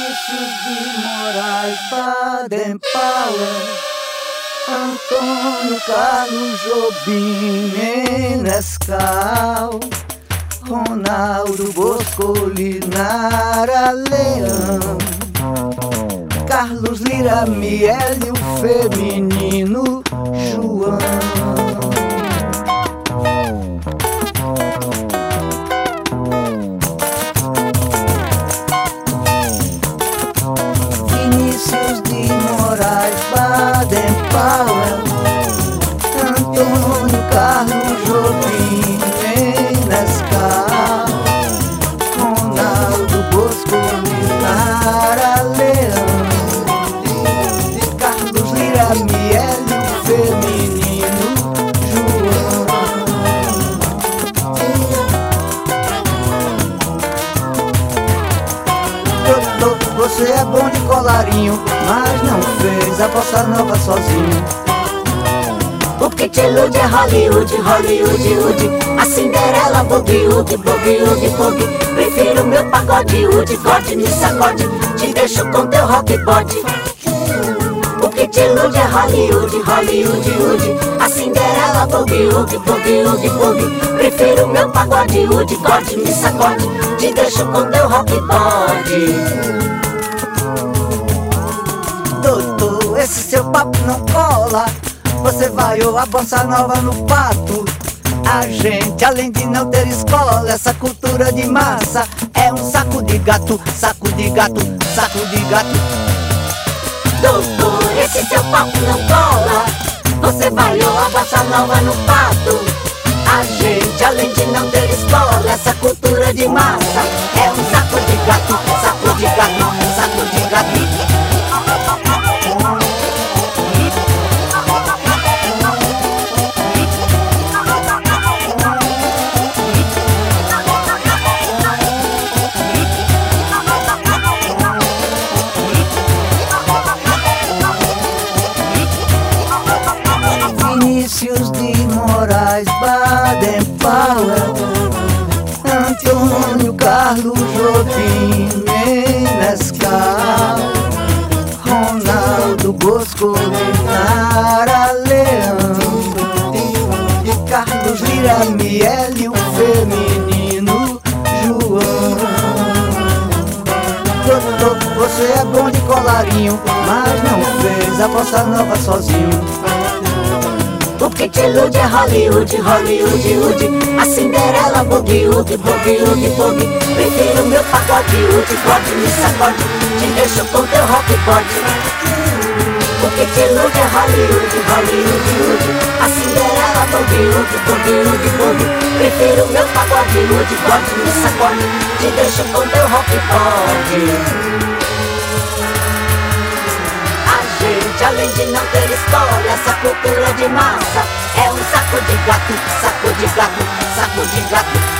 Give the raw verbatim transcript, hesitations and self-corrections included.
Vinícius de Moraes, Baden-Powell, Antônio Carlos Jobim, Menescal, Ronaldo Boscoli, Nara Leão, Carlos Lira, Miele, o feminino João. Vinícius de Moraes, Baden-Powell, Antônio Carlos Jobim, Menescal, Ronaldo Boscoli, Nara Leão, Carlos Lira, Miele, o feminino João. Doutor, você é bom de colarinho, mas não fez a bossa nova sozinho. O que te ilude é Hollywood, Hollywood, Wood. A Cinderela, boogie, oogie, boogie, oogie, boogie. Prefiro meu pagode, Woody, God, me sacode. Te deixo com teu rock body. O que te ilude é Hollywood, Hollywood, Wood. A Cinderela, boogie, oogie, boogie, oogie, boogie. Prefiro meu pagode, Woody, God, me sacode. Te deixo com teu rock body. Doutor, esse seu papo não cola. Você vai ou a bossa nova no pato. A gente, além de não ter escola, essa cultura de massa é um saco de gato, saco de gato, saco de gato. Doutor, esse seu papo não cola. Você vai ou a bossa nova no pato. A gente, além de não ter escola, essa cultura de massa é um saco de gato, saco de gato, saco de gato. Vinícius de Moraes, Baden-Powell, Antônio Carlos Jobim, Menescal, Ronaldo Boscoli, Nara Leão, e Carlos Lira, Miele, o feminino João. Doutor, você é bom de colarinho, mas não fez a bossa nova sozinho. O que te ilude é Hollywood, Hollywood, Wood. A Cinderela, boogie, oogie, boogie, oogie, boogie. Prefiro meu pagode, Woody, God, me sacode. Te deixo com teu rock body. O que te ilude é Hollywood, Hollywood, Wood. A Cinderela, boogie, oogie, boogie, oogie, boogie. Prefiro meu pagode, Woody, God, me sacode. Te deixo com teu rock body. Além de não ter escola, essa cultura de massa é um saco de gato, saco de gato, saco de gato.